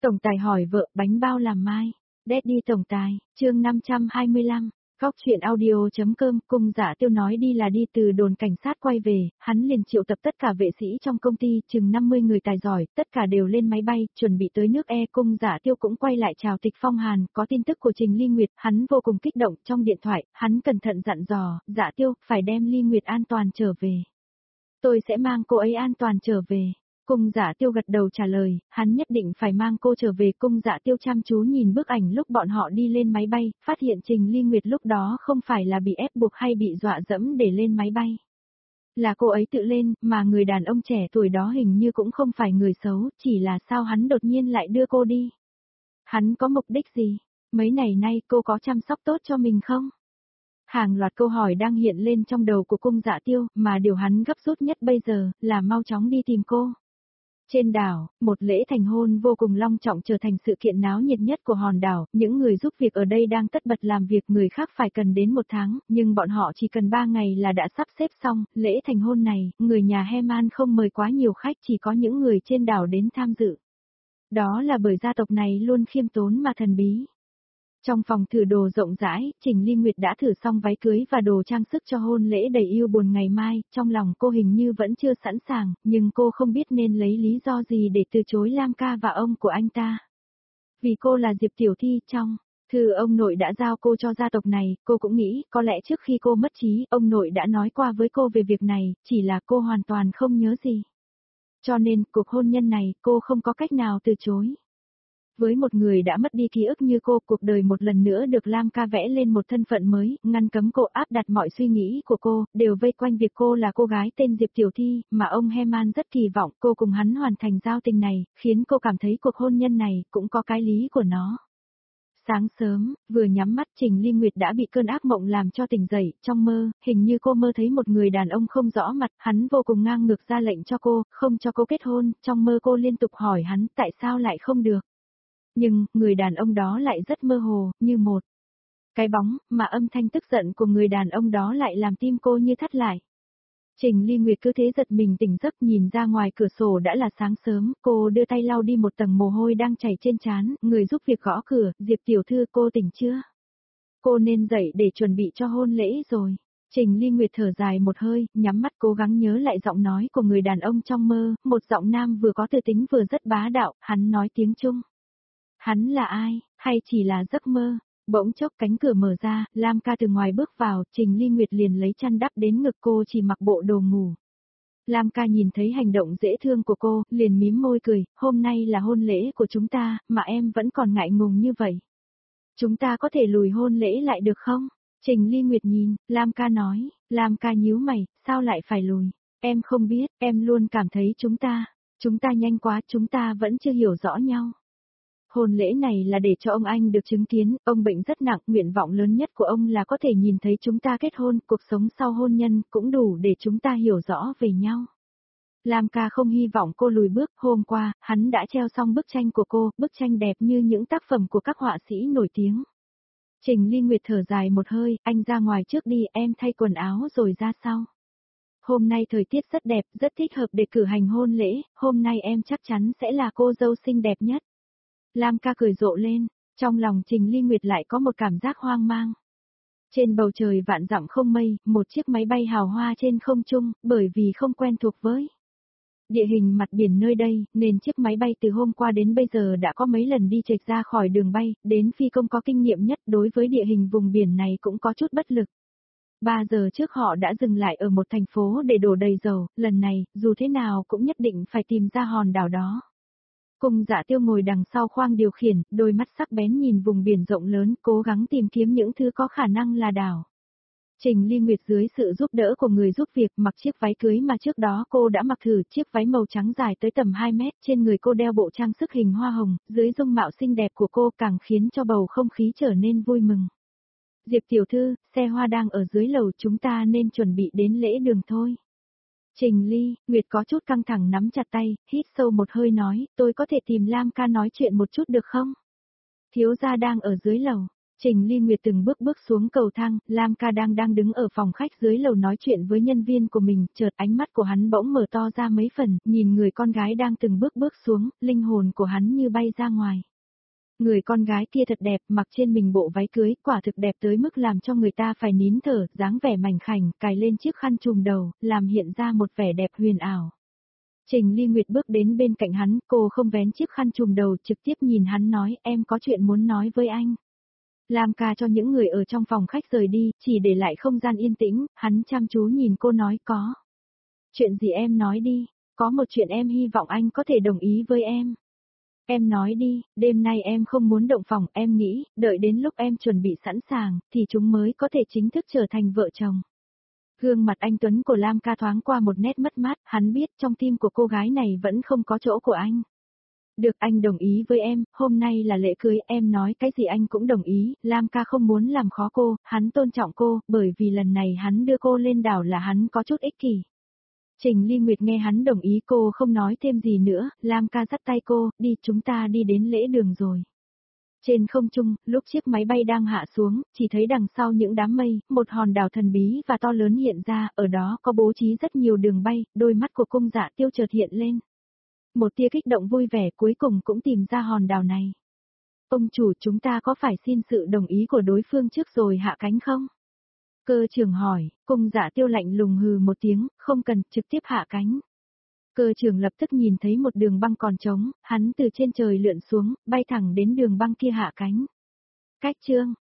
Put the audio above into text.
Tổng tài hỏi vợ bánh bao làm mai. Daddy tổng tài, chương 525. Góc chuyện audio.com. Cung Dạ Tiêu nói đi là đi, từ đồn cảnh sát quay về, hắn liền triệu tập tất cả vệ sĩ trong công ty, chừng 50 người tài giỏi, tất cả đều lên máy bay, chuẩn bị tới nước E. Cung Dạ Tiêu cũng quay lại chào Tịch Phong Hàn, có tin tức của Trình Ly Nguyệt, hắn vô cùng kích động. Trong điện thoại, hắn cẩn thận dặn dò, Dạ Tiêu, phải đem Ly Nguyệt an toàn trở về. Tôi sẽ mang cô ấy an toàn trở về. Cung Dạ Tiêu gật đầu trả lời, hắn nhất định phải mang cô trở về. Cung Dạ Tiêu chăm chú nhìn bức ảnh lúc bọn họ đi lên máy bay, phát hiện Trình Ly Nguyệt lúc đó không phải là bị ép buộc hay bị dọa dẫm để lên máy bay. Là cô ấy tự lên, mà người đàn ông trẻ tuổi đó hình như cũng không phải người xấu, chỉ là sao hắn đột nhiên lại đưa cô đi. Hắn có mục đích gì? Mấy ngày nay cô có chăm sóc tốt cho mình không? Hàng loạt câu hỏi đang hiện lên trong đầu của Cung Dạ Tiêu, mà điều hắn gấp rút nhất bây giờ là mau chóng đi tìm cô. Trên đảo, một lễ thành hôn vô cùng long trọng trở thành sự kiện náo nhiệt nhất của hòn đảo, những người giúp việc ở đây đang tất bật làm việc, người khác phải cần đến 1 tháng, nhưng bọn họ chỉ cần 3 ngày là đã sắp xếp xong. Lễ thành hôn này, người nhà Heman không mời quá nhiều khách, chỉ có những người trên đảo đến tham dự. Đó là bởi gia tộc này luôn khiêm tốn mà thần bí. Trong phòng thử đồ rộng rãi, Trình Ly Nguyệt đã thử xong váy cưới và đồ trang sức cho hôn lễ đầy yêu buồn ngày mai, trong lòng cô hình như vẫn chưa sẵn sàng, nhưng cô không biết nên lấy lý do gì để từ chối Lam ca và ông của anh ta. Vì cô là Diệp Tiểu Thi, trong thư ông nội đã giao cô cho gia tộc này, cô cũng nghĩ có lẽ trước khi cô mất trí, ông nội đã nói qua với cô về việc này, chỉ là cô hoàn toàn không nhớ gì. Cho nên, cuộc hôn nhân này, cô không có cách nào từ chối. Với một người đã mất đi ký ức như cô, cuộc đời một lần nữa được Lam ca vẽ lên một thân phận mới, ngăn cấm cô, áp đặt mọi suy nghĩ của cô, đều vây quanh việc cô là cô gái tên Diệp Tiểu Thi, mà ông Heman rất kỳ vọng cô cùng hắn hoàn thành giao tình này, khiến cô cảm thấy cuộc hôn nhân này cũng có cái lý của nó. Sáng sớm, vừa nhắm mắt Trình Ly Nguyệt đã bị cơn ác mộng làm cho tỉnh dậy, trong mơ, hình như cô mơ thấy một người đàn ông không rõ mặt, hắn vô cùng ngang ngược ra lệnh cho cô, không cho cô kết hôn, trong mơ cô liên tục hỏi hắn tại sao lại không được. Nhưng, người đàn ông đó lại rất mơ hồ, như một cái bóng, mà âm thanh tức giận của người đàn ông đó lại làm tim cô như thắt lại. Trình Ly Nguyệt cứ thế giật mình tỉnh giấc, nhìn ra ngoài cửa sổ đã là sáng sớm, cô đưa tay lau đi một tầng mồ hôi đang chảy trên trán, người giúp việc gõ cửa, Diệp tiểu thư cô tỉnh chưa? Cô nên dậy để chuẩn bị cho hôn lễ rồi. Trình Ly Nguyệt thở dài một hơi, nhắm mắt cố gắng nhớ lại giọng nói của người đàn ông trong mơ, một giọng nam vừa có tư tính vừa rất bá đạo, hắn nói tiếng Trung. Hắn là ai, hay chỉ là giấc mơ? Bỗng chốc cánh cửa mở ra, Lam ca từ ngoài bước vào, Trình Ly Nguyệt liền lấy chăn đắp đến ngực cô, chỉ mặc bộ đồ ngủ. Lam ca nhìn thấy hành động dễ thương của cô, liền mím môi cười, hôm nay là hôn lễ của chúng ta, mà em vẫn còn ngại ngùng như vậy. Chúng ta có thể lùi hôn lễ lại được không? Trình Ly Nguyệt nhìn, Lam ca nói, Lam ca nhíu mày, sao lại phải lùi? Em không biết, em luôn cảm thấy chúng ta nhanh quá, chúng ta vẫn chưa hiểu rõ nhau. Hôn lễ này là để cho ông anh được chứng kiến, ông bệnh rất nặng, nguyện vọng lớn nhất của ông là có thể nhìn thấy chúng ta kết hôn, cuộc sống sau hôn nhân cũng đủ để chúng ta hiểu rõ về nhau. Lam ca không hy vọng cô lùi bước, hôm qua, hắn đã treo xong bức tranh của cô, bức tranh đẹp như những tác phẩm của các họa sĩ nổi tiếng. Trình Ly Nguyệt thở dài một hơi, anh ra ngoài trước đi, em thay quần áo rồi ra sau. Hôm nay thời tiết rất đẹp, rất thích hợp để cử hành hôn lễ, hôm nay em chắc chắn sẽ là cô dâu xinh đẹp nhất. Lam ca cười rộ lên, trong lòng Trình Ly Nguyệt lại có một cảm giác hoang mang. Trên bầu trời vạn dặm không mây, một chiếc máy bay hào hoa trên không trung, bởi vì không quen thuộc với địa hình mặt biển nơi đây, nên chiếc máy bay từ hôm qua đến bây giờ đã có mấy lần đi chệch ra khỏi đường bay, đến phi công có kinh nghiệm nhất đối với địa hình vùng biển này cũng có chút bất lực. 3 giờ trước họ đã dừng lại ở một thành phố để đổ đầy dầu, lần này, dù thế nào cũng nhất định phải tìm ra hòn đảo đó. Cung Dạ Tiêu ngồi đằng sau khoang điều khiển, đôi mắt sắc bén nhìn vùng biển rộng lớn, cố gắng tìm kiếm những thứ có khả năng là đảo. Trình Ly Nguyệt dưới sự giúp đỡ của người giúp việc mặc chiếc váy cưới mà trước đó cô đã mặc thử, chiếc váy màu trắng dài tới tầm 2 mét, trên người cô đeo bộ trang sức hình hoa hồng, dưới dung mạo xinh đẹp của cô càng khiến cho bầu không khí trở nên vui mừng. Diệp tiểu thư, xe hoa đang ở dưới lầu, chúng ta nên chuẩn bị đến lễ đường thôi. Trình Ly, Nguyệt có chút căng thẳng nắm chặt tay, hít sâu một hơi nói, tôi có thể tìm Lam ca nói chuyện một chút được không? Thiếu gia đang ở dưới lầu. Trình Ly Nguyệt từng bước bước xuống cầu thang, Lam Ca đang đứng ở phòng khách dưới lầu nói chuyện với nhân viên của mình, chợt ánh mắt của hắn bỗng mở to ra mấy phần, nhìn người con gái đang từng bước bước xuống, linh hồn của hắn như bay ra ngoài. Người con gái kia thật đẹp, mặc trên mình bộ váy cưới, quả thực đẹp tới mức làm cho người ta phải nín thở, dáng vẻ mảnh khảnh, cài lên chiếc khăn trùm đầu, làm hiện ra một vẻ đẹp huyền ảo. Trình Ly Nguyệt bước đến bên cạnh hắn, cô không vén chiếc khăn trùm đầu, trực tiếp nhìn hắn nói, em có chuyện muốn nói với anh. Lam Ca cho những người ở trong phòng khách rời đi, chỉ để lại không gian yên tĩnh, hắn chăm chú nhìn cô nói có. Chuyện gì em nói đi, có một chuyện em hy vọng anh có thể đồng ý với em. Em nói đi, đêm nay em không muốn động phòng, em nghĩ, đợi đến lúc em chuẩn bị sẵn sàng, thì chúng mới có thể chính thức trở thành vợ chồng. Gương mặt anh Tuấn của Lam Ca thoáng qua một nét mất mát, hắn biết trong tim của cô gái này vẫn không có chỗ của anh. Được, anh đồng ý với em, hôm nay là lễ cưới, em nói cái gì anh cũng đồng ý, Lam Ca không muốn làm khó cô, hắn tôn trọng cô, bởi vì lần này hắn đưa cô lên đảo là hắn có chút ích kỷ. Trình Ly Nguyệt nghe hắn đồng ý cô không nói thêm gì nữa, Lam Ca dắt tay cô, đi chúng ta đi đến lễ đường rồi. Trên không trung, lúc chiếc máy bay đang hạ xuống, chỉ thấy đằng sau những đám mây, một hòn đảo thần bí và to lớn hiện ra, ở đó có bố trí rất nhiều đường bay, đôi mắt của Cung Dạ Tiêu chợt hiện lên. Một tia kích động vui vẻ cuối cùng cũng tìm ra hòn đảo này. Ông chủ, chúng ta có phải xin sự đồng ý của đối phương trước rồi hạ cánh không? Cơ trưởng hỏi, Cung Dạ Tiêu lạnh lùng hừ một tiếng, không cần, trực tiếp hạ cánh. Cơ trưởng lập tức nhìn thấy một đường băng còn trống, hắn từ trên trời lượn xuống, bay thẳng đến đường băng kia hạ cánh. Cách chương